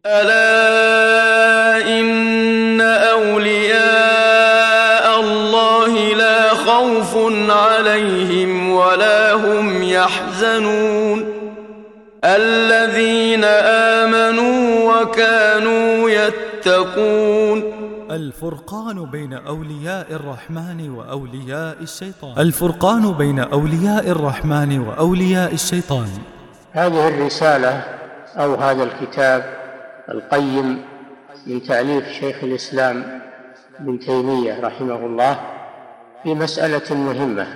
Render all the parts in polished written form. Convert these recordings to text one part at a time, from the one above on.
ألا إن أولياء الله لا خوف عليهم ولا هم يحزنون الذين آمنوا وكانوا يتقون. الفرقان بين أولياء الرحمن وأولياء الشيطان. الفرقان بين أولياء الرحمن وأولياء الشيطان. هذه الرسالة أو هذا الكتاب القيم من تأليف شيخ الإسلام ابن تيمية رحمه الله في مسألة مهمة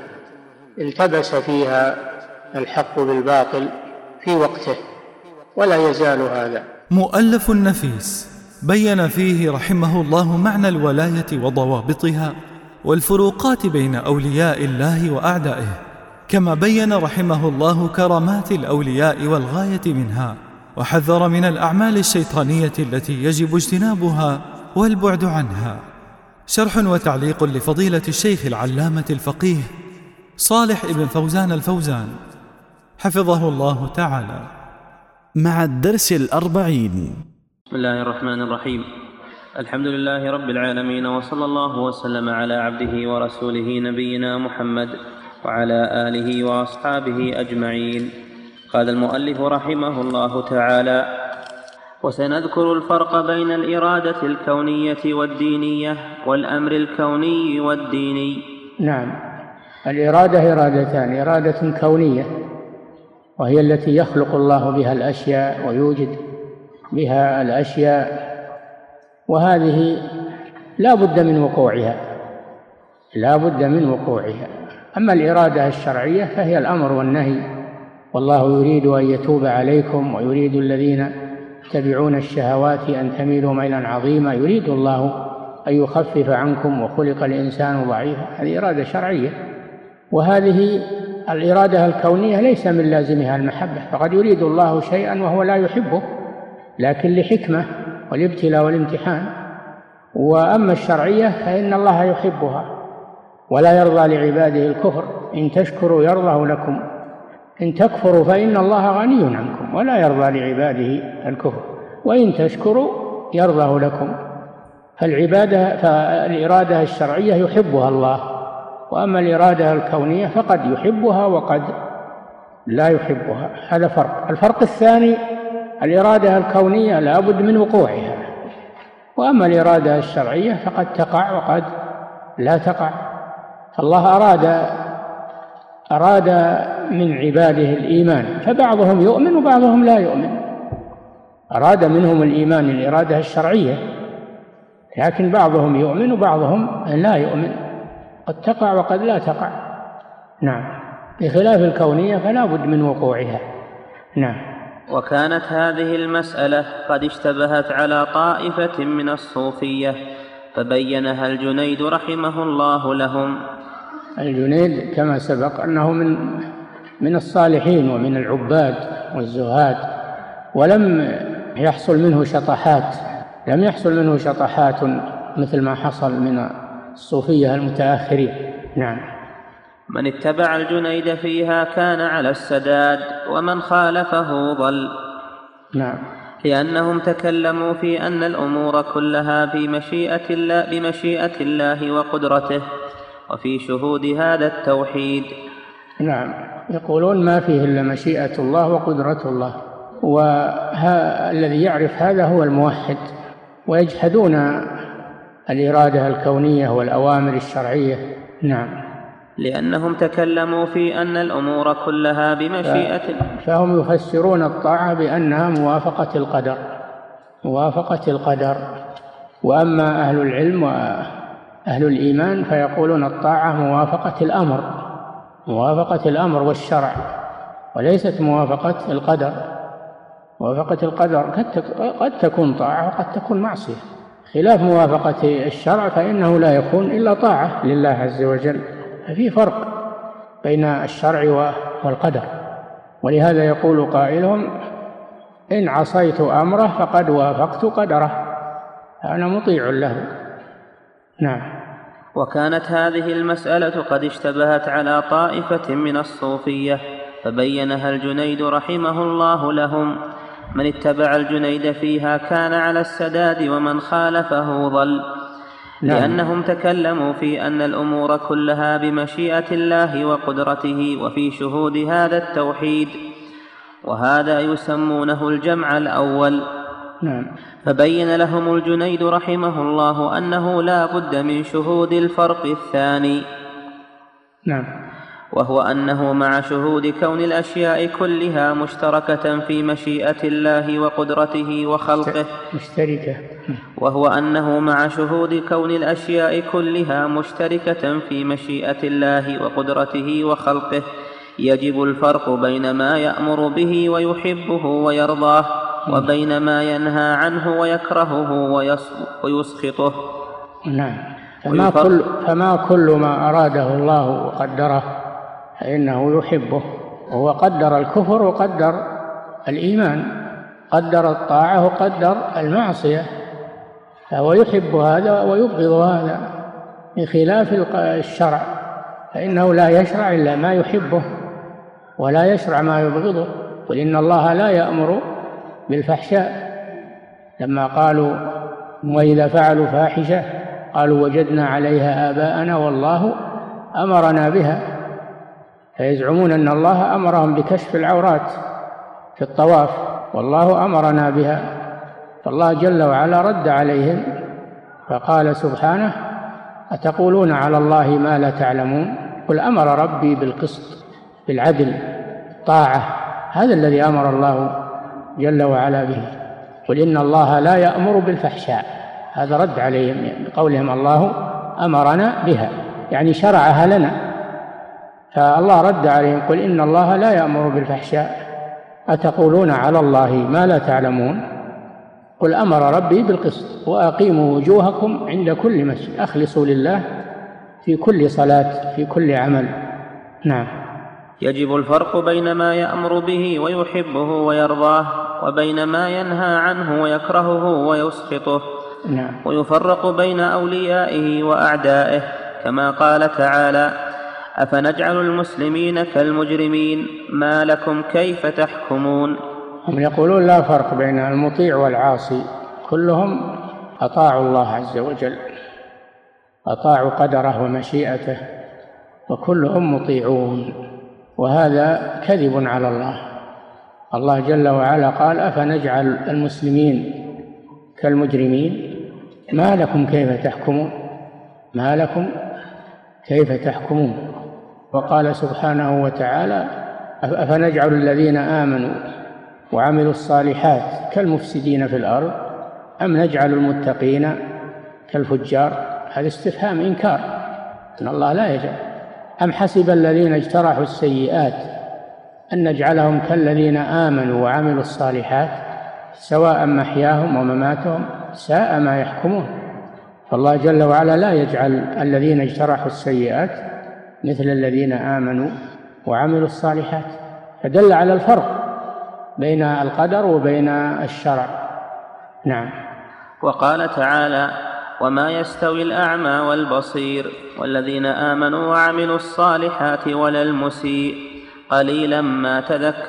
التبس فيها الحق بالباطل في وقته ولا يزال هذا. مؤلف نفيس بين فيه رحمه الله معنى الولاية وضوابطها والفروقات بين أولياء الله وأعدائه، كما بين رحمه الله كرامات الأولياء والغاية منها، وحذر من الأعمال الشيطانية التي يجب اجتنابها والبعد عنها. شرح وتعليق لفضيلة الشيخ العلامة الفقيه صالح ابن فوزان الفوزان حفظه الله تعالى، مع الدرس 40. بسم الله الرحمن الرحيم. الحمد لله رب العالمين، وصلى الله وسلم على عبده ورسوله نبينا محمد وعلى آله وأصحابه أجمعين. قال المؤلف رحمه الله تعالى: وسنذكر الفرق بين الإرادة الكونية والدينية والأمر الكوني والديني. نعم، الإرادة إرادتان: إرادة كونية وهي التي يخلق الله بها الأشياء ويوجد بها الأشياء، وهذه لا بد من وقوعها، لا بد من وقوعها. أما الإرادة الشرعية فهي الأمر والنهي، والله يريد أن يتوب عليكم ويريد الذين يتبعون الشهوات أن تميلوا ميلا عظيما، يريد الله أن يخفف عنكم وخلق الإنسان ضعيفا. هذه إرادة شرعية. وهذه الإرادة الكونية ليس من لازمها المحبة، فقد يريد الله شيئا وهو لا يحبه لكن لحكمة والابتلاء والامتحان. وأما الشرعية فإن الله يحبها ولا يرضى لعباده الكفر، إن تشكروا يرضه لكم، إن تكفروا فإن الله غني عنكم ولا يرضى لعباده الكفر، وإن تشكروا يرضه لكم. فالإرادة الشرعية يحبها الله، وأما الإرادة الكونية فقد يحبها وقد لا يحبها. هذا فرق. الفرق الثاني: الإرادة الكونية لا بد من وقوعها، وأما الإرادة الشرعية فقد تقع وقد لا تقع. الله أراد من عباده الإيمان، فبعضهم يؤمن وبعضهم لا يؤمن. أراد منهم الإيمان الإرادة الشرعية، لكن بعضهم يؤمن وبعضهم لا يؤمن، قد تقع وقد لا تقع. نعم، بخلاف الكونية فلا بد من وقوعها. نعم. وكانت هذه المسألة قد اشتبهت على طائفة من الصوفية فبينها الجنيد رحمه الله لهم. الجنيد كما سبق أنه من الصالحين ومن العباد والزهاد، ولم يحصل منه شطحات، لم يحصل منه شطحات مثل ما حصل من الصوفية المتأخرين. نعم. من اتبع الجنيد فيها كان على السداد، ومن خالفه ضل. نعم. لأنهم تكلموا في أن الأمور كلها بمشيئة الله وقدرته، وفي شهود هذا التوحيد. نعم، يقولون ما فيه إلا مشيئة الله وقدرة الله، والذي يعرف هذا هو الموحد. ويجحدون الإرادة الكونية والأوامر الشرعية. نعم. لأنهم تكلموا في أن الأمور كلها بمشيئة، فهم يفسرون الطاعة بأنها موافقة القدر، موافقة القدر. وأما أهل العلم وأهل الإيمان فيقولون الطاعة موافقة الأمر، موافقة الأمر والشرع، وليست موافقة القدر. موافقة القدر قد تكون طاعة وقد تكون معصية، خلاف موافقة الشرع فإنه لا يكون إلا طاعة لله عز وجل. ففي فرق بين الشرع والقدر، ولهذا يقول قائلهم: إن عصيت أمره فقد وافقت قدره، أنا مطيع له. نعم. وكانت هذه المسألة قد اشتبهت على طائفة من الصوفية فبينها الجنيد رحمه الله لهم، من اتبع الجنيد فيها كان على السداد ومن خالفه ضل. لأنهم تكلموا في أن الأمور كلها بمشيئة الله وقدرته وفي شهود هذا التوحيد، وهذا يسمونه الجمع الأول. فبين لهم الجنيد رحمه الله أنه لا بد من شهود الفرق الثاني، وهو أنه مع شهود كون الأشياء كلها مشتركة في مشيئة الله وقدرته وخلقه وهو أنه مع شهود كون الأشياء كلها مشتركة في مشيئة الله وقدرته وخلقه يجب الفرق بين ما يأمر به ويحبه ويرضاه وبين ما ينهى عنه ويكرهه ويسخطه. فما كل ما أراده الله وقدره فإنه يحبه، وهو قدر الكفر وقدر الإيمان، قدر الطاعة وقدر المعصية، فهو يحب هذا ويبغض هذا، بخلاف الشرع فإنه لا يشرع إلا ما يحبه ولا يشرع ما يبغضه. قل إن الله لا يأمر بالفحشاء، لما قالوا وإذا فعلوا فاحشة قالوا وجدنا عليها آباءنا والله أمرنا بها، فيزعمون أن الله أمرهم بكشف العورات في الطواف والله أمرنا بها. فالله جل وعلا رد عليهم فقال سبحانه أتقولون على الله ما لا تعلمون قل أمر ربي بالقسط بالعدل طاعة، هذا الذي أمر الله جل وعلا به. قل إن الله لا يأمر بالفحشاء، هذا رد عليهم بقولهم الله أمرنا بها، يعني شرعها لنا، فالله رد عليهم قل إن الله لا يأمر بالفحشاء أتقولون على الله ما لا تعلمون قل أمر ربي بالقسط وأقيموا وجوهكم عند كل مسجد أخلصوا لله في كل صلاة في كل عمل. يجب الفرق بين ما يأمر به ويحبه ويرضاه وبين ما ينهى عنه ويكرهه ويسخطه. ويفرق بين أوليائه وأعدائه، كما قال تعالى أفنجعل المسلمين كالمجرمين ما لكم كيف تحكمون. هم يقولون لا فرق بين المطيع والعاصي، كلهم أطاعوا الله عز وجل، أطاعوا قدره ومشيئته، وكلهم مطيعون، وهذا كذب على الله. الله جل وعلا قال أفنجعل المسلمين كالمجرمين ما لكم كيف تحكمون، ما لكم كيف تحكمون. وقال سبحانه وتعالى أفنجعل الذين آمنوا وعملوا الصالحات كالمفسدين في الأرض أم نجعل المتقين كالفجار. هذا استفهام إنكار، إن الله لا يجعل. أم حسب الذين اجترحوا السيئات أن نجعلهم كالذين آمنوا وعملوا الصالحات سواء محياهم ومماتهم ساء ما يحكمون. فالله جل وعلا لا يجعل الذين اجترحوا السيئات مثل الذين آمنوا وعملوا الصالحات، فدل على الفرق بين القدر وبين الشرع. وقال تعالى وما يستوي الأعمى والبصير والذين آمنوا وعملوا الصالحات ولا المسيء قليلا ما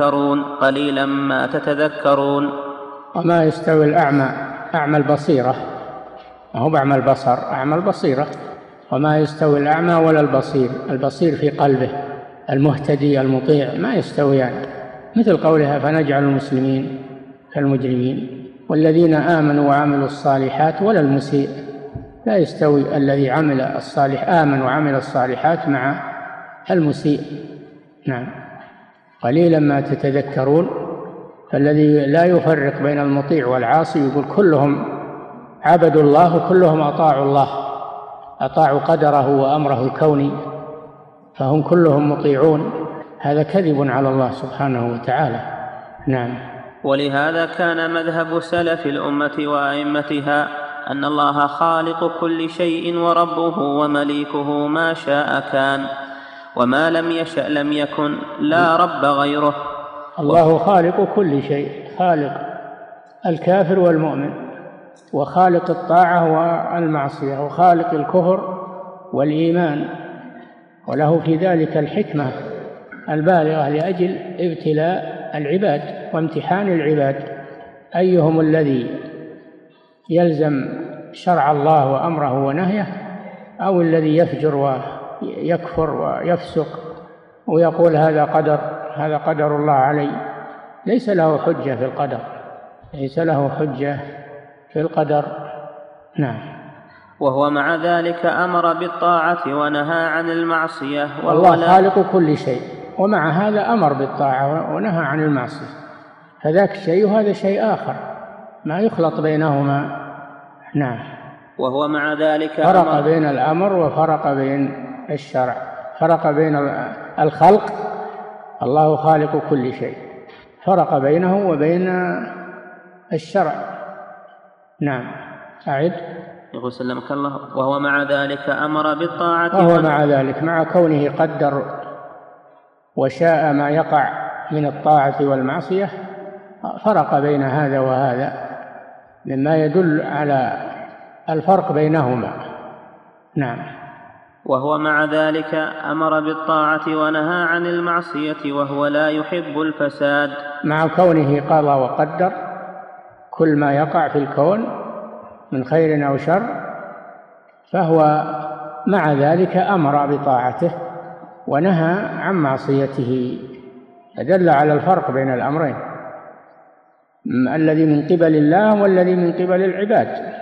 تتذكرون. وما يستوي الأعمى، أعمى البصيرة، ما هو أعمى البصر، أعمى البصيرة. وما يستوي الأعمى ولا البصير، البصير في قلبه المهتدي المطيع ما يستويان، مثل قولها فنجعل المسلمين كالمجرمين والذين آمنوا وعملوا الصالحات ولا المسيء. لا يستوي الذي عمل الصالح آمن وعمل الصالحات مع المسيء. قليلا ما تتذكرون. فالذي لا يفرق بين المطيع والعاصي يقول كلهم عبدوا الله وكلهم أطاعوا الله، أطاعوا قدره وأمره الكوني، فهم كلهم مطيعون. هذا كذب على الله سبحانه وتعالى. ولهذا كان مذهب سلف الأمة وأئمتها أن الله خالق كل شيء وربه ومليكه، ما شاء كان وما لم يشأ لم يكن، لا رب غيره. الله خالق كل شيء، خالق الكافر والمؤمن، وخالق الطاعة والمعصية، وخالق الكفر والإيمان، وله في ذلك الحكمة البالغة لأجل ابتلاء العباد وامتحان العباد. أيهم الذي يلزم شرع الله وأمره ونهيه، أو الذي يفجر ويكفر ويفسق ويقول هذا قدر الله علي. ليس له حجة في القدر، ليس له حجة في القدر. نعم. وهو مع ذلك أمر بالطاعة ونهى عن المعصية، والله خالق كل شيء، ومع هذا أمر بالطاعة ونهى عن المعصية، فذاك شيء وهذا شيء آخر ما يخلط بينهما. نعم. وهو مع ذلك فرق بين الأمر وفرق بين الشرع، فرق بين الخلق، الله خالق كل شيء، فرق بينه وبين الشرع. نعم. أعد. يقول سلمك الله. وهو مع ذلك أمر بالطاعة، وهو مع ذلك مع كونه قدر وشاء ما يقع من الطاعة والمعصية، فرق بين هذا وهذا مما يدل على الفرق بينهما. نعم. وهو مع ذلك أمر بالطاعة ونهى عن المعصية، وهو لا يحب الفساد. مع كونه قضى وقدر كل ما يقع في الكون من خير أو شر، فهو مع ذلك أمر بطاعته ونهى عن معصيته، فدل على الفرق بين الأمرين، الذي من قبل الله والذي من قبل العباد،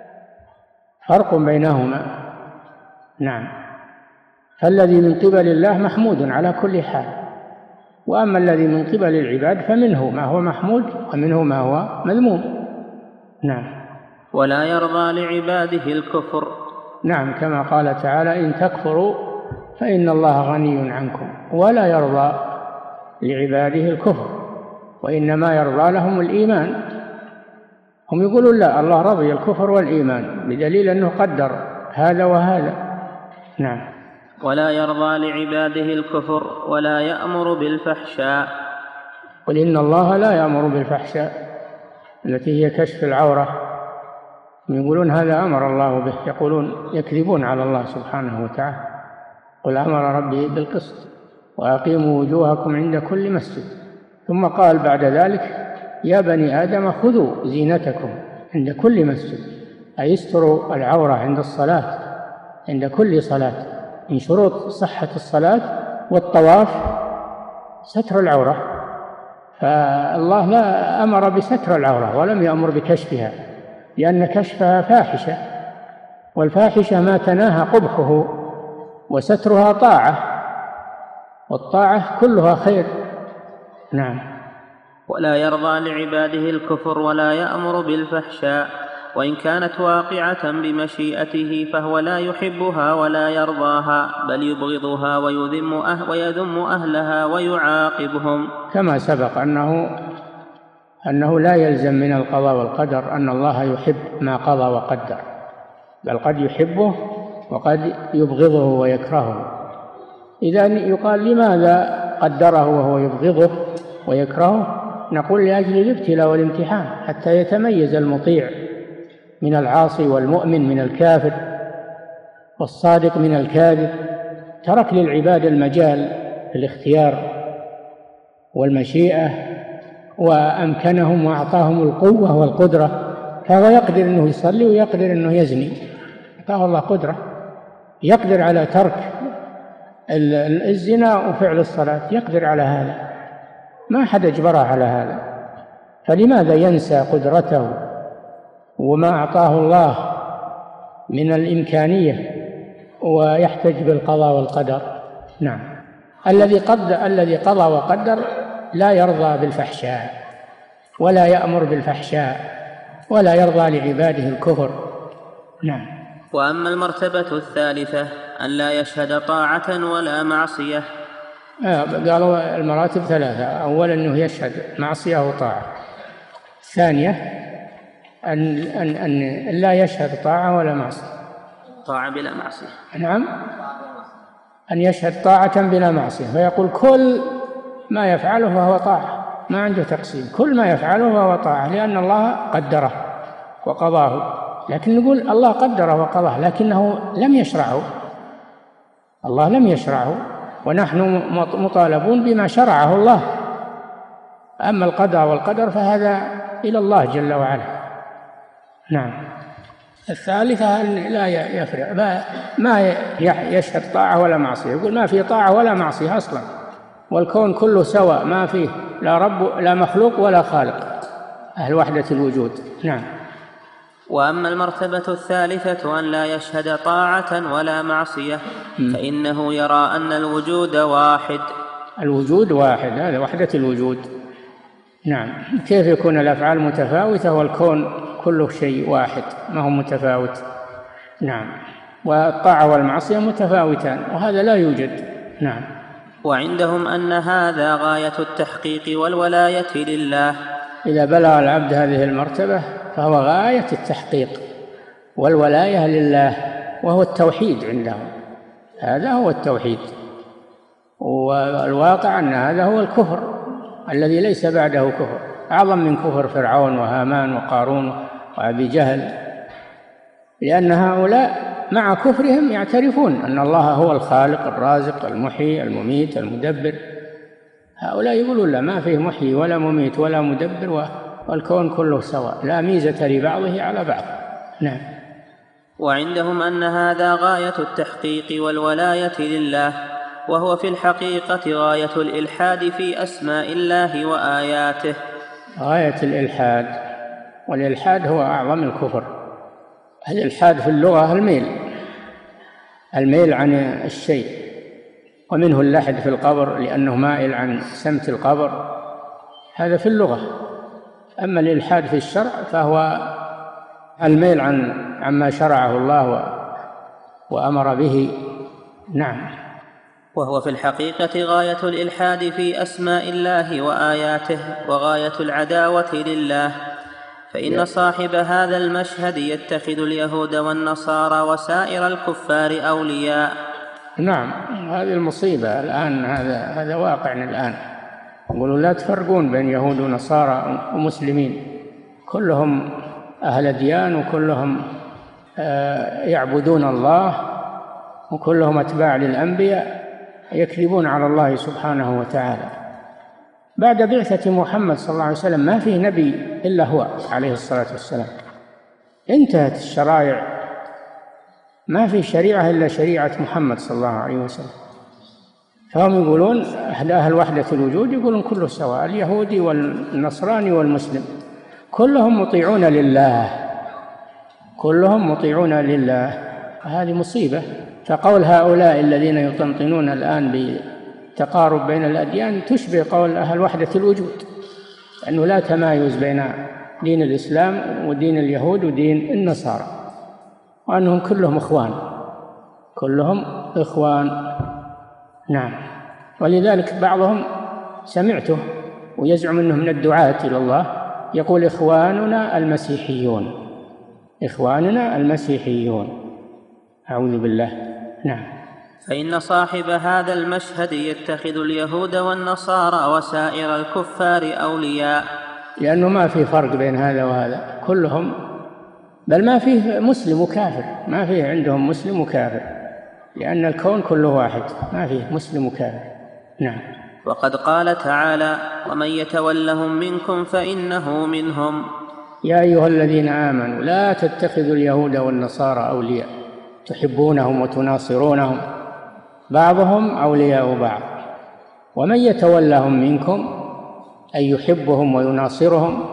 فرق بينهما. نعم. فالذي من قبل الله محمود على كل حال، وأما الذي من قبل العباد فمنه ما هو محمود ومنه ما هو مذموم. نعم. ولا يرضى لعباده الكفر. نعم، كما قال تعالى: إن تكفروا فإن الله غني عنكم ولا يرضى لعباده الكفر، وإنما يرضى لهم الإيمان. هم يقولون لا، الله رضي الكفر والإيمان بدليل أنه قدر هذا وهذا. نعم. ولا يرضى لعباده الكفر ولا يأمر بالفحشاء. قل إن الله لا يأمر بالفحشاء التي هي كشف العورة، يقولون هذا أمر الله به، يقولون يكذبون على الله سبحانه وتعالى. قل أمر ربي بالقسط وأقيموا وجوهكم عند كل مسجد، ثم قال بعد ذلك: يا بني آدم خذوا زينتكم عند كل مسجد، أي استروا العورة عند الصلاة، عند كل صلاة. من شروط صحة الصلاة والطواف ستر العورة، فالله لا أمر بستر العورة ولم يأمر بكشفها، لأن كشفها فاحشة، والفاحشة ما تناهى قبحه، وسترها طاعة، والطاعة كلها خير. نعم. ولا يرضى لعباده الكفر ولا يأمر بالفحشاء، وإن كانت واقعة بمشيئته فهو لا يحبها ولا يرضاها، بل يبغضها ويذم أهلها ويعاقبهم. كما سبق أنه لا يلزم من القضاء والقدر أن الله يحب ما قضى وقدر، بل قد يحبه وقد يبغضه ويكرهه. إذا يقال: لماذا قدره وهو يبغضه ويكرهه؟ نقول: لأجل الابتلاء والامتحان، حتى يتميز المطيع من العاصي والمؤمن من الكافر والصادق من الكاذب. ترك للعباد المجال في الاختيار والمشيئة، وأمكنهم وأعطاهم القوة والقدرة، فهو يقدر أنه يصلي ويقدر أنه يزني، أعطاه الله قدرة، يقدر على ترك الزنا وفعل الصلاة، يقدر على هذا، ما حد أجبره على هذا، فلماذا ينسى قدرته وما أعطاه الله من الإمكانية ويحتج بالقضاء والقدر؟ نعم. الذي قضى وقدر لا يرضى بالفحشاء ولا يأمر بالفحشاء ولا يرضى لعباده الكفر. نعم. وأما المرتبة الثالثة أن لا يشهد طاعة ولا معصية. قالوا المراتب ثلاثة: أولا أنه يشهد معصية وطاعة، الثانية أن لا يشهد طاعة ولا معصية، طاعة بلا معصية. نعم، أن يشهد طاعة بلا معصية، فيقول كل ما يفعله فهو طاعة، ما عنده تقسيم، كل ما يفعله فهو طاعة، لأن الله قدره وقضاه. لكن نقول الله قدره وقضاه لكنه لم يشرعه، الله لم يشرعه، ونحن مطالبون بما شرعه الله، أما القضاء والقدر فهذا إلى الله جل وعلا. نعم. الثالثة أن لا يفرق، ما يشهد طاعة ولا معصية، يقول ما في طاعة ولا معصية أصلا، والكون كله سواء، ما فيه لا رب لا مخلوق ولا خالق، أهل وحدة الوجود. نعم. وأما المرتبة الثالثة أن لا يشهد طاعة ولا معصية فإنه يرى أن الوجود واحد. الوجود واحد، هذا وحدة الوجود. نعم. كيف يكون الأفعال متفاوتة والكون كله شيء واحد ما هو متفاوت؟ نعم. والطاعة والمعصية متفاوتان وهذا لا يوجد. نعم. وعندهم أن هذا غاية التحقيق والولاية لله. إذا بلغ العبد هذه المرتبة فهو غاية التحقيق والولاية لله، وهو التوحيد عندهم، هذا هو التوحيد. والواقع أن هذا هو الكفر الذي ليس بعده كفر، أعظم من كفر فرعون وهامان وقارون وأبي جهل، لأن هؤلاء مع كفرهم يعترفون أن الله هو الخالق الرازق المحيي المميت المدبر. هؤلاء يقولون لا، ما فيه محيي ولا مميت ولا مدبر، والكون كله سواء، لا ميزة لبعضه على بعض. نعم. وعندهم أن هذا غاية التحقيق والولاية لله، وهو في الحقيقة غاية الإلحاد في أسماء الله وآياته. غاية الإلحاد، والإلحاد هو أعظم الكفر. الإلحاد في اللغة الميل عن الشيء، ومنه اللحد في القبر لأنه مائل عن سمت القبر، هذا في اللغة. أما الإلحاد في الشرع فهو الميل عما شرعه الله وأمر به. نعم. وهو في الحقيقة غاية الإلحاد في أسماء الله وآياته وغاية العداوة لله، فإن صاحب هذا المشهد يتخذ اليهود والنصارى وسائر الكفار أولياء. نعم. هذه المصيبة الآن، هذا واقعنا الآن. يقولوا لا تفرقون بين يهود ونصارى ومسلمين، كلهم أهل ديان وكلهم يعبدون الله وكلهم أتباع للأنبياء، يكذبون على الله سبحانه وتعالى. بعد بعثة محمد صلى الله عليه وسلم ما فيه نبي إلا هو عليه الصلاة والسلام، انتهت الشرائع، ما في شريعة إلا شريعة محمد صلى الله عليه وسلم. فهم يقولون أهل وحدة الوجود يقولون كله سواء، اليهودي والنصراني والمسلم كلهم مطيعون لله، كلهم مطيعون لله. هذه مصيبة. فقول هؤلاء الذين يطنطنون الآن بتقارب بين الأديان تشبه قول أهل وحدة الوجود، أنه لا تمايز بين دين الإسلام ودين اليهود ودين النصارى، وأنهم كلهم إخوان. نعم. ولذلك بعضهم سمعته ويزعم أنه من الدعاة إلى الله يقول إخواننا المسيحيون، أعوذ بالله. نعم. فإن صاحب هذا المشهد يتخذ اليهود والنصارى وسائر الكفار أولياء، لأنه ما في فرق بين هذا وهذا، كلهم، بل ما فيه مسلم وكافر، ما فيه عندهم مسلم وكافر، لأن الكون كله واحد، ما فيه مسلم وكافر. نعم. وقد قال تعالى: ومن يتولهم منكم فإنه منهم. يا أيها الذين آمنوا لا تتخذوا اليهود والنصارى أولياء تحبونهم وتناصرونهم بعضهم أولياء بعض، ومن يتولهم منكم أي يحبهم ويناصرهم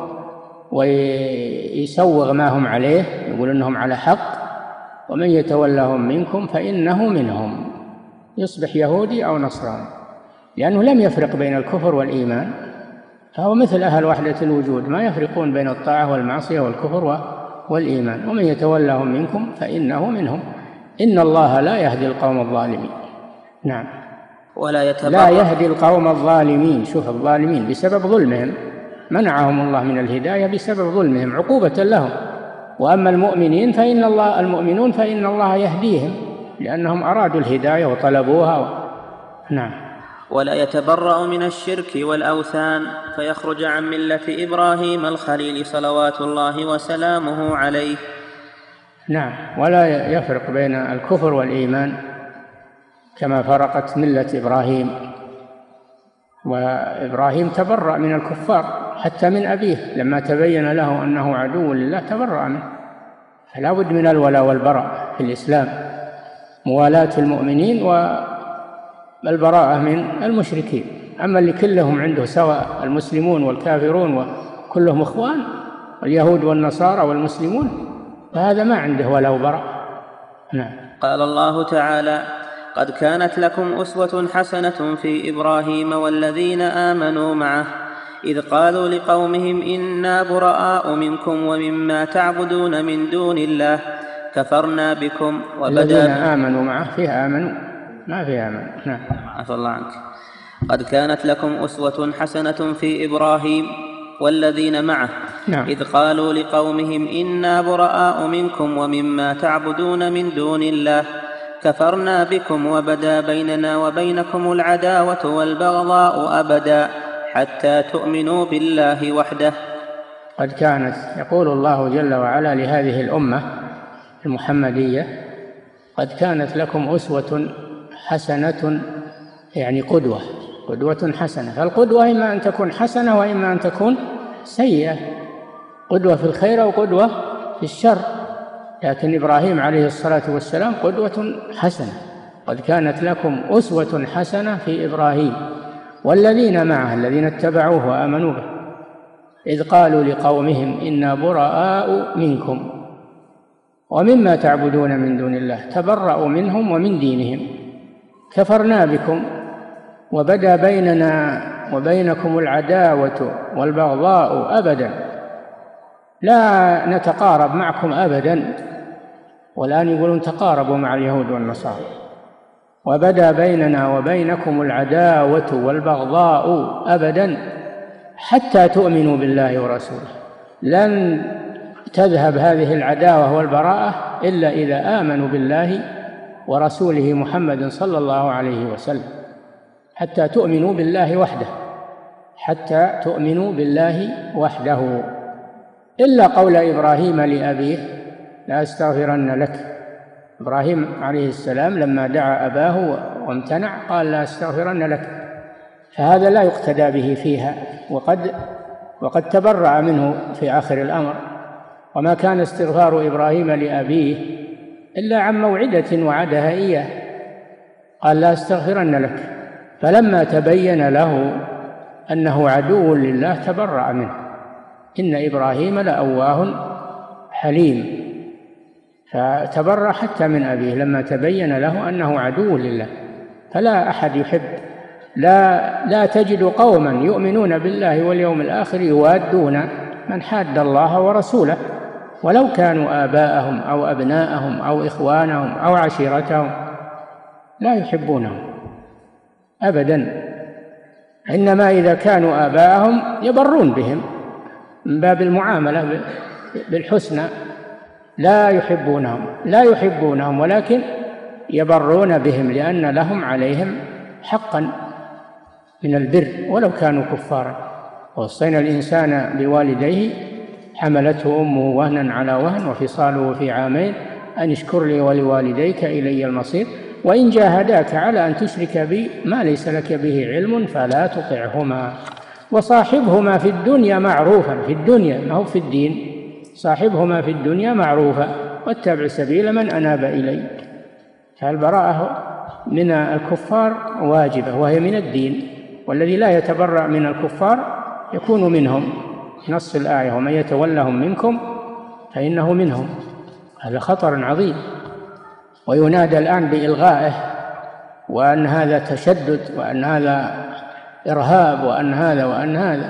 ويسوغ ما هم عليه، يقول إنهم على حق، ومن يتولهم منكم فإنه منهم، يصبح يهودي أو نصراني، لأنه لم يفرق بين الكفر والإيمان، فهو مثل أهل وحدة الوجود ما يفرقون بين الطاعة والمعصية والكفر والإيمان. ومن يتولهم منكم فإنه منهم، إن الله لا يهدي القوم الظالمين. نعم. لا يهدي القوم الظالمين. شوف، الظالمين بسبب ظلمهم، منعهم الله من الهداية بسبب ظلمهم عقوبة لهم. وأما المؤمنون فإن الله يهديهم لأنهم أرادوا الهداية وطلبوها. نعم. ولا يتبرأ من الشرك والأوثان فيخرج عن ملة إبراهيم الخليل صلوات الله وسلامه عليه. نعم. ولا يفرق بين الكفر والإيمان كما فرقت ملة إبراهيم وإبراهيم تبرأ من الكفار حتى من أبيه لما تبين له أنه عدو لله تبرأ منه. فلا بد من الولاء والبراء في الإسلام، موالاة المؤمنين والبراءة من المشركين. أما اللي كلهم عنده سواء، المسلمون والكافرون وكلهم إخوان، اليهود والنصارى والمسلمون، فهذا ما عنده ولاء وبراء. نعم. قال الله تعالى: قد كانت لكم أسوة حسنة في إبراهيم والذين آمنوا معه إذ قالوا لقومهم إنا براء منكم ومما تعبدون من دون الله كفرنا بكم الذين آمنوا معه فيها آمنوا ما فيها آمنوا. نعم. عفى الله عنك. قد كانت لكم أسوة حسنة في إبراهيم والذين معه نعم. إذ قالوا لقومهم إنا براء منكم ومما تعبدون من دون الله كفرنا بكم وبدا بيننا وبينكم العداوة والبغضاء أبدا حتى تؤمنوا بالله وحده. قد كانت، يقول الله جل وعلا لهذه الأمة المحمدية: قد كانت لكم أسوة حسنة، يعني قدوة حسنة. فالقدوة إما أن تكون حسنة وإما أن تكون سيئة، قدوة في الخير وقدوة في الشر. لكن إبراهيم عليه الصلاة والسلام قدوة حسنة. قد كانت لكم أسوة حسنة في إبراهيم والذين معه الذين اتبعوه وآمنوا به إذ قالوا لقومهم إنا براء منكم ومما تعبدون من دون الله تبرأوا منهم ومن دينهم كفرنا بكم وبدا بيننا وبينكم العداوة والبغضاء أبدا لا نتقارب معكم أبدا. والآن يقولون تقاربوا مع اليهود والنصارى. وبدا بيننا وبينكم العداوة والبغضاء أبدا حتى تؤمنوا بالله ورسوله. لن تذهب هذه العداوة والبراءة إلا إذا آمنوا بالله ورسوله محمد صلى الله عليه وسلم، حتى تؤمنوا بالله وحده، حتى تؤمنوا بالله وحده. إلا قول إبراهيم لأبيه: لا أستغفرن لك. إبراهيم عليه السلام لما دعا أباه وامتنع قال: لا أستغفرن لك. فهذا لا يقتدى به فيها، وقد تبرأ منه في آخر الأمر. وما كان استغفار إبراهيم لأبيه إلا عن موعدة وعدها إياه، قال: لا أستغفرن لك. فلما تبين له أنه عدو لله تبرأ منه. إن إبراهيم لأواه حليم. فتبرأ حتى من أبيه لما تبين له أنه عدو لله. فلا أحد يحب، لا تجد قوما يؤمنون بالله واليوم الآخر يوادون من حاد الله ورسوله ولو كانوا آباءهم أو أبناءهم أو إخوانهم أو عشيرتهم، لا يحبونهم أبدا. إنما إذا كانوا آباءهم يبرون بهم من باب المعاملة بالحسنى. لا يحبونهم ولكن يبرون بهم لأن لهم عليهم حقا من البر ولو كانوا كفارا. ووصينا الإنسان بوالديه حملته أمه وهنا على وهن وفصاله في عامين أن اشكر لي ولوالديك إلي المصير وإن جاهداك على أن تشرك بي ما ليس لك به علم فلا تطعهما وصاحبهما في الدنيا معروفا. في الدنيا ما هو في الدين. صاحبهما في الدنيا معروفا واتبع سبيل من أناب إلي. فالبراءة من الكفار واجبة وهي من الدين، والذي لا يتبرأ من الكفار يكون منهم. نص الآية: ومن يتولهم منكم فإنه منهم. هذا خطر عظيم، وينادى الآن بإلغائه، وأن هذا تشدد، وأن هذا إرهاب، وأن هذا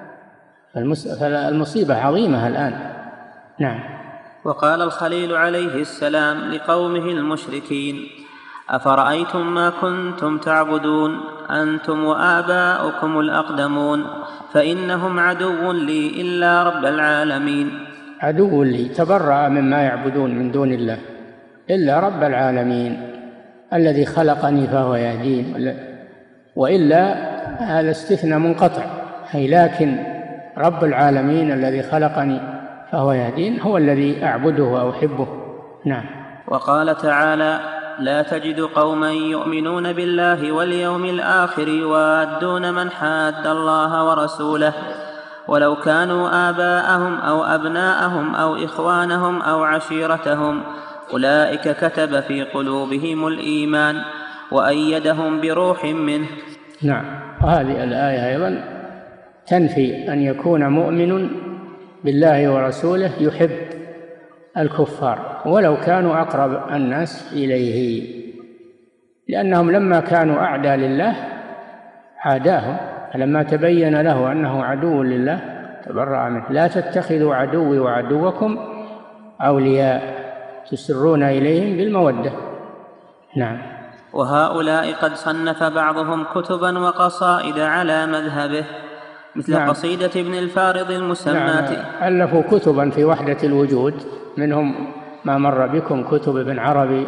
فالمصيبة عظيمة الآن. نعم. وقال الخليل عليه السلام لقومه المشركين: أفرأيتم ما كنتم تعبدون أنتم وآباؤكم الأقدمون فإنهم عدو لي إلا رب العالمين. عدو لي، تبرأ مما يعبدون من دون الله إلا رب العالمين الذي خلقني فهو يهدين. وإلا هذا استثناء منقطع، أي لكن رب العالمين الذي خلقني فهو يهدين هو الذي أعبده وأحبه. نعم. وقال تعالى: لا تجد قوما يؤمنون بالله واليوم الآخر يوادون من حاد الله ورسوله ولو كانوا آباءهم أو أبناءهم أو إخوانهم أو عشيرتهم أولئك كتب في قلوبهم الإيمان وأيدهم بروح منه. نعم. وهذه الآية أيضا تنفي أن يكون مؤمن بالله ورسوله يحب الكفار ولو كانوا أقرب الناس إليه، لأنهم لما كانوا أعداء لله عاداهم، فلما تبين له أنه عدو لله تبرأ منه. لا تتخذوا عدوي وعدوكم أولياء تسرون إليهم بالمودة. نعم. وهؤلاء قد صنف بعضهم كتبا وقصائد على مذهبه مثل نعم. قصيدة ابن الفارض المسماة. نعم. ألفوا كتبا في وحدة الوجود، منهم ما مر بكم كتب ابن عربي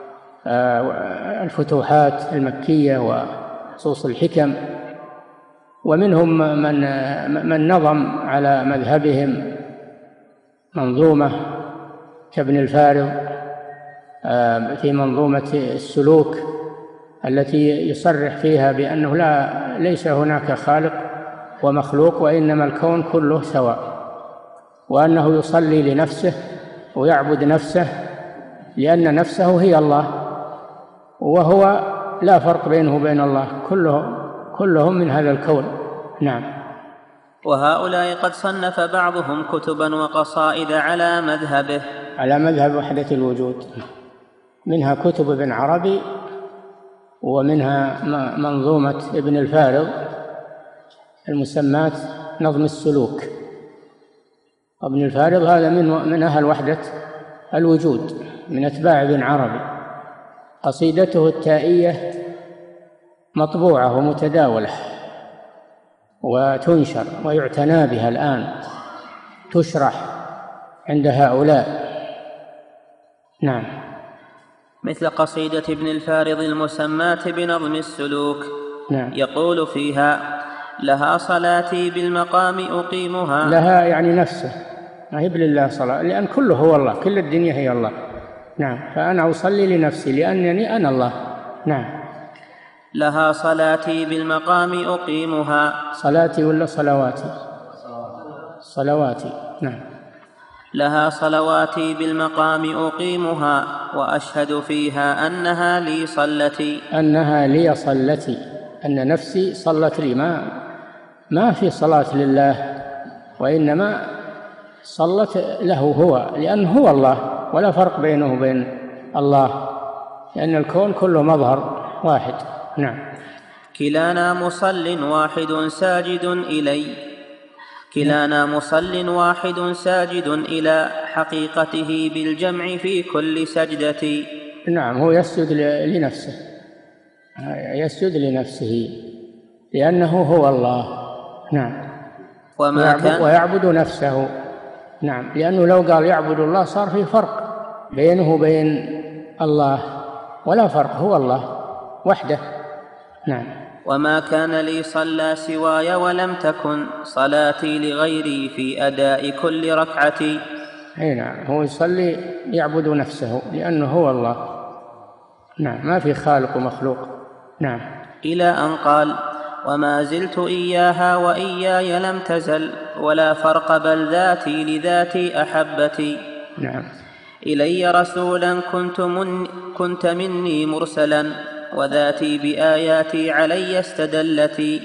الفتوحات المكية وخصوص الحكم، ومنهم من نظم على مذهبهم منظومة كابن الفارض في منظومة السلوك التي يصرح فيها بأنه ليس هناك خالق ومخلوق وإنما الكون كله سواء، وأنه يصلي لنفسه ويعبد نفسه لأن نفسه هي الله، وهو لا فرق بينه وبين الله، كلهم من هذا الكون. نعم. وهؤلاء قد صنف بعضهم كتبا وقصائد على مذهبه، على مذهب وحدة الوجود، منها كتب ابن عربي ومنها منظومة ابن الفارض المسماة نظم السلوك. ابن الفارض هذا من أهل وحدة الوجود من أتباع ابن عربي. قصيدته التائية مطبوعة ومتداولة وتنشر ويعتنى بها الآن، تشرح عند هؤلاء. نعم. مثل قصيدة ابن الفارض المسماة بنظم السلوك. نعم. يقول فيها: لها صلاتي بالمقام أقيمها. لها يعني نفسه، ما هي لله صلاة، لأن كله هو الله، كل الدنيا هي الله. نعم. فأنا أصلي لنفسي لأنني أنا الله. نعم. لها صلاتي بالمقام أقيمها. صلاتي ولا صلواتي؟ صلواتي. نعم. لها صلواتي بالمقام أقيمها وأشهد فيها أنها لي صلتي. أنها لي صلتي، أن نفسي صلت لي، ما في صلاة لله، وإنما صلت له هو، لأنه هو الله ولا فرق بينه وبين الله، لأن الكون كله مظهر واحد. نعم. كلانا مصل واحد ساجد إلي، كلانا مصل واحد ساجد إلى حقيقته بالجمع في كل سجدة. نعم. هو يسجد لنفسه، يسجد لنفسه لأنه هو الله. نعم. ويعبد نفسه. نعم. لأنه لو قال يعبد الله صار في فرق بينه وبين الله، ولا فرق، هو الله وحده. نعم. وما كان لي صلى سواي ولم تكن صلاتي لغيري في أداء كل ركعتي. أي نعم. هو يصلي يعبد نفسه لأنه هو الله. نعم. ما في خالق ومخلوق. نعم. إلى أن قال: وما زلت إياها وإياي لم تزل ولا فرق بل ذاتي لذاتي أحبتي. نعم. إلي رسولا كنت مني مرسلا وذاتي بآياتي علي استدلتي.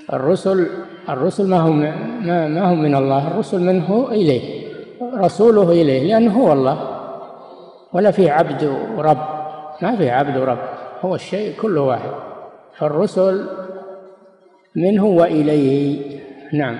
الرسل ما هم من الله، الرسل منه إليه، رسوله إليه، لأنه هو الله، ولا في عبد ورب، ما في عبد ورب، هو الشيء كله واحد، فالرسل منه وإليه. نعم.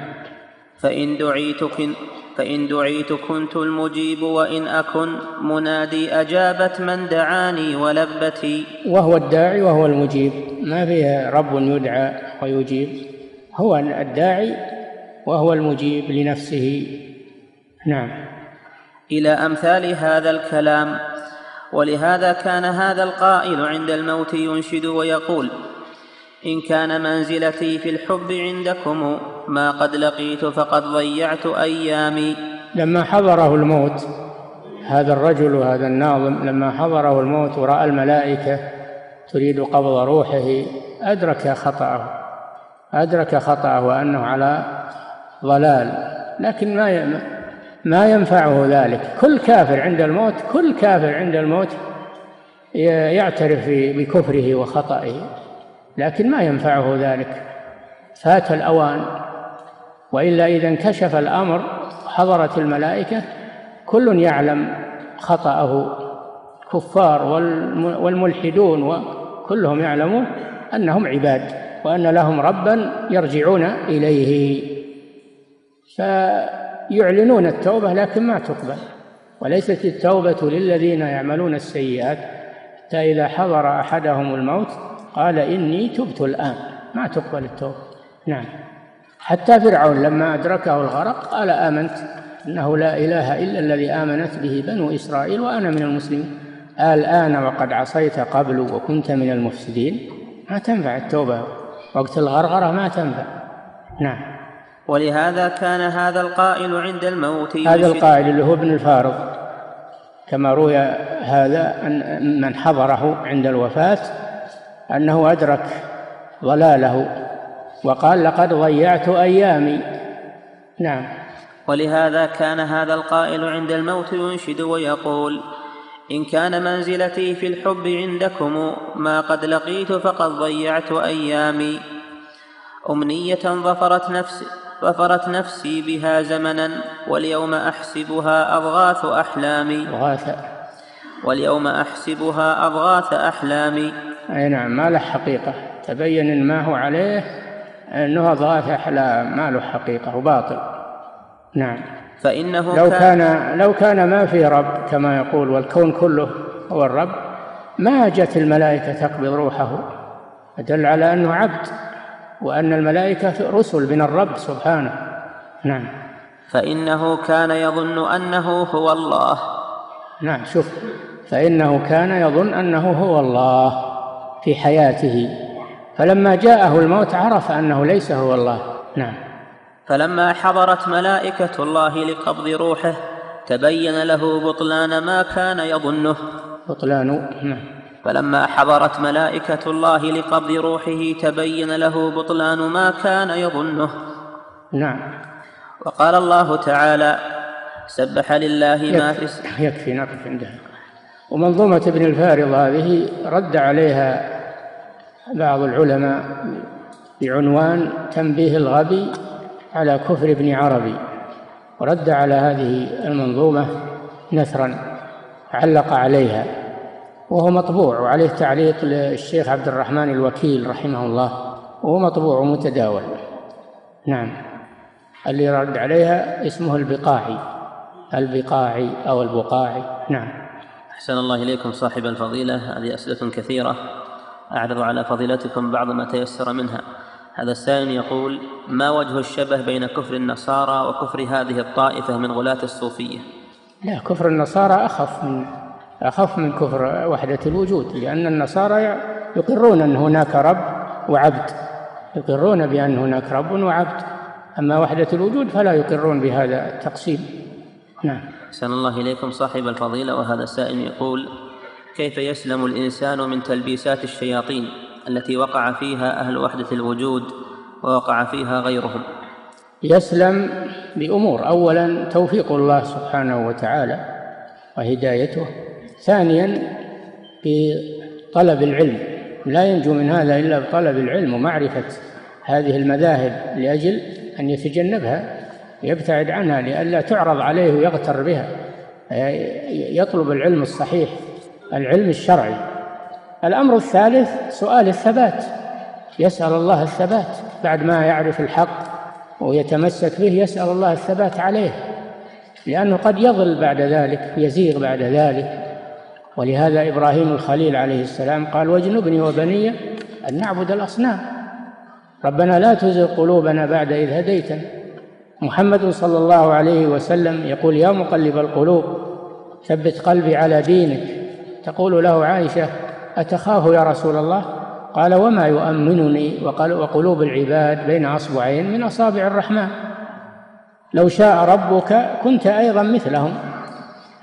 فإن دعيت كنت المجيب وإن أكن منادي أجابت من دعاني ولبتي. وهو الداعي وهو المجيب، ما فيه رب يدعى ويجيب، هو الداعي وهو المجيب لنفسه. نعم. إلى أمثال هذا الكلام. ولهذا كان هذا القائل عند الموت ينشد ويقول: إن كان منزلتي في الحب عندكم ما قد لقيت فقد ضيعت أيامي. لما حضره الموت هذا الرجل وهذا الناظم لما حضره الموت ورأى الملائكة تريد قبض روحه أدرك خطأه وأنه على ضلال، لكن ما ينفعه ذلك. كل كافر عند الموت يعترف بكفره وخطئه، لكن ما ينفعه ذلك، فات الأوان. وإلا إذا انكشف الأمر حضرت الملائكة كل يعلم خطأه، كفار والملحدون وكلهم يعلمون أنهم عباد وأن لهم ربا يرجعون إليه، فيعلنون التوبة لكن ما تقبل. وليست التوبة للذين يعملون السيئات حتى إذا حضر أحدهم الموت قال إني تبت الآن، ما تقبل التوبة. نعم. حتى فرعون لما أدركه الغرق قال آمنت أنه لا إله إلا الذي آمنت به بنو إسرائيل وأنا من المسلمين. الآن وقد عصيت قبل وكنت من المفسدين. ما تنفع التوبة وقت الغرغرة، ما تنفع. نعم. ولهذا كان هذا القائل عند الموت، هذا القائل اللي هو ابن الفارض كما روي هذا من حضره عند الوفاة أنه أدرك ضلاله وقال لقد ضيعت أيامي. نعم. ولهذا كان هذا القائل عند الموت ينشد ويقول: إن كان منزلتي في الحب عندكم ما قد لقيت فقد ضيعت أيامي، أمنية ظفرت نفسي بها زمنا واليوم أحسبها أضغاث أحلامي. أي نعم، ما له حقيقة، تبين إن ما هو عليه أنه أضغاث أحلام، ما له حقيقة وباطل. نعم. فإنه لو كان ما في رب كما يقول والكون كله هو الرب ما جت الملائكة تقبض روحه، دل على أنه عبد وأن الملائكة رسل من الرب سبحانه. نعم. فإنه كان يظن أنه هو الله. نعم، شوف، فإنه كان يظن أنه هو الله في حياته، فلما جاءه الموت عرف أنه ليس هو الله. نعم. فلما حضرت ملائكة الله لقبض روحه تبين له بطلان ما كان يظنه. فلما حضرت ملائكة الله لقبض روحه تبين له بطلان ما كان يظنه. نعم. وقال الله تعالى: سبح لله ما في يكفي نقف عندها. ومنظومة ابن الفارض هذه رد عليها بعض العلماء بعنوان تنبيه الغبي على كفر ابن عربي، ورد على هذه المنظومة نثرا علق عليها وهو مطبوع، وعليه تعليق للشيخ عبد الرحمن الوكيل رحمه الله، وهو مطبوع ومتداول. نعم. اللي رد عليها اسمه البقاعي أو البقاعي. نعم. أحسن الله إليكم صاحب الفضيلة. هذه أسئلة كثيرة أعرض على فضيلتكم بعض ما تيسر منها. هذا السائل يقول: ما وجه الشبه بين كفر النصارى وكفر هذه الطائفة من غلاة الصوفية؟ لا، كفر النصارى أخف من كفر وحدة الوجود، لأن النصارى يقرون أن هناك رب وعبد، يقرون بأن هناك رب وعبد، أما وحدة الوجود فلا يقرون بهذا التقسيم. نعم. أحسن الله إليكم صاحب الفضيلة. وهذا السائل يقول: كيف يسلم الإنسان من تلبيسات الشياطين التي وقع فيها أهل وحدة الوجود ووقع فيها غيرهم؟ يسلم بأمور: أولا توفيق الله سبحانه وتعالى وهدايته، ثانيا بطلب العلم، لا ينجو من هذا إلا بطلب العلم ومعرفة هذه المذاهب لأجل أن يتجنبها يبتعد عنها لئلا تعرض عليه ويغتر بها، يطلب العلم الصحيح، العلم الشرعي. الأمر الثالث سؤال الثبات، يسأل الله الثبات بعد ما يعرف الحق ويتمسك به، يسأل الله الثبات عليه، لأنه قد يضل بعد ذلك، يزيغ بعد ذلك. ولهذا إبراهيم الخليل عليه السلام قال: واجنبني وبني أن نعبد الأصنام، ربنا لا تزغ قلوبنا بعد إذ هديتنا. محمد صلى الله عليه وسلم يقول: يا مقلب القلوب ثبت قلبي على دينك. تقول له عائشة: أتخاف يا رسول الله؟ قال: وما يؤمنني وقلوب العباد بين أصبعين من أصابع الرحمن، لو شاء ربك كنت أيضا مثلهم.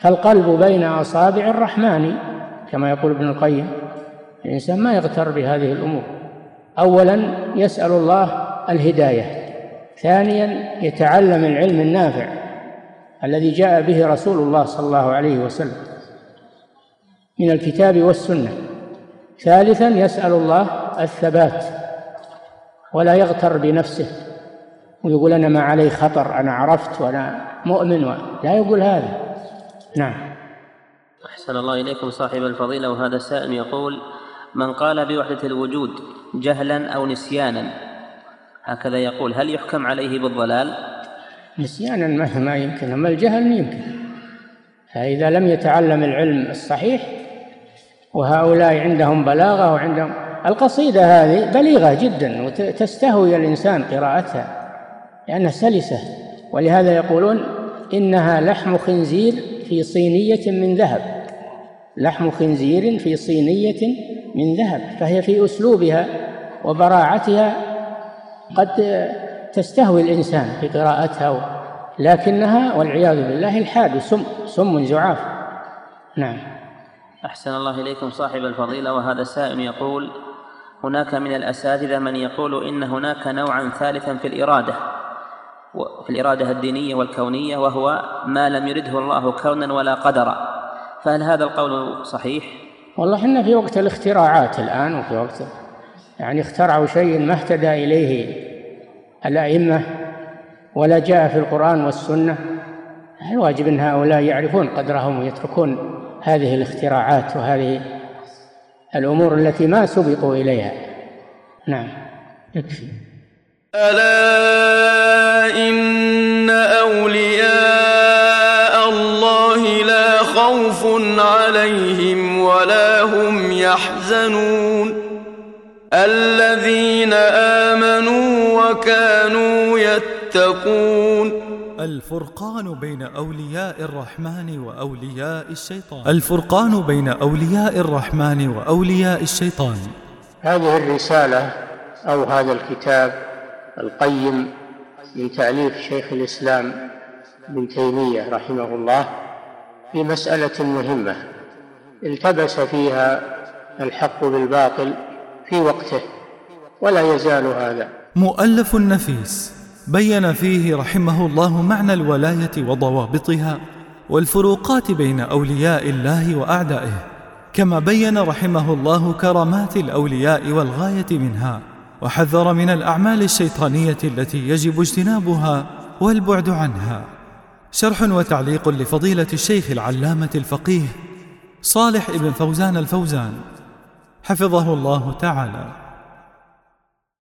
فالقلب بين أصابع الرحمن كما يقول ابن القيم. الإنسان ما يغتر بهذه الأمور. أولا يسأل الله الهداية، ثانيا يتعلم العلم النافع الذي جاء به رسول الله صلى الله عليه وسلم من الكتاب والسنة، ثالثا يسأل الله الثبات ولا يغتر بنفسه ويقول أنا ما علي خطر، أنا عرفت وأنا مؤمن، لا يقول هذا. نعم. أحسن الله إليكم صاحب الفضيلة. وهذا سائل يقول: من قال بوحدة الوجود جهلا أو نسيانا، هكذا يقول، هل يحكم عليه بالضلال؟ نسيانا ما يمكن، أما الجهل يمكن. فإذا لم يتعلم العلم الصحيح، وهؤلاء عندهم بلاغة وعندهم القصيدة هذه بليغة جدا وتستهوي الإنسان قراءتها لأنها سلسة، ولهذا يقولون إنها لحم خنزير في صينية من ذهب، لحم خنزير في صينية من ذهب، فهي في أسلوبها وبراعتها قد تستهوي الإنسان في قراءتها، لكنها والعياذ بالله الحاد سم زعاف. نعم. أحسن الله إليكم صاحب الفضيلة. وهذا سائل يقول: هناك من الأساتذة من يقول إن هناك نوعا ثالثا في الإرادة الدينية والكونية، وهو ما لم يرده الله كونا ولا قدرا، فهل هذا القول صحيح؟ والله إحنا في وقت الاختراعات الآن، وفي وقت اخترعوا شيء ما اهتدى إليه الأئمة ولا جاء في القرآن والسنة. الواجب أن هؤلاء يعرفون قدرهم ويتركون هذه الاختراعات وهذه الأمور التي ما سبقوا إليها. نعم. يكفي. ألا إن أولياء الله لا خوف عليهم ولا هم يحزنون الذين آمنوا وكانوا يتقون. الفرقان بين أولياء الرحمن وأولياء الشيطان. الفرقان بين أولياء الرحمن وأولياء الشيطان. هذه الرسالة أو هذا الكتاب القيم من تأليف شيخ الإسلام ابن تيمية رحمه الله في مسألة مهمة التبس فيها الحق بالباطل في وقته ولا يزال هذا. مؤلف نفيس بين فيه رحمه الله معنى الولاية وضوابطها والفروقات بين أولياء الله وأعدائه، كما بين رحمه الله كرامات الأولياء والغاية منها، وحذر من الأعمال الشيطانية التي يجب اجتنابها والبعد عنها. شرح وتعليق لفضيلة الشيخ العلامة الفقيه صالح ابن فوزان الفوزان حفظه الله تعالى.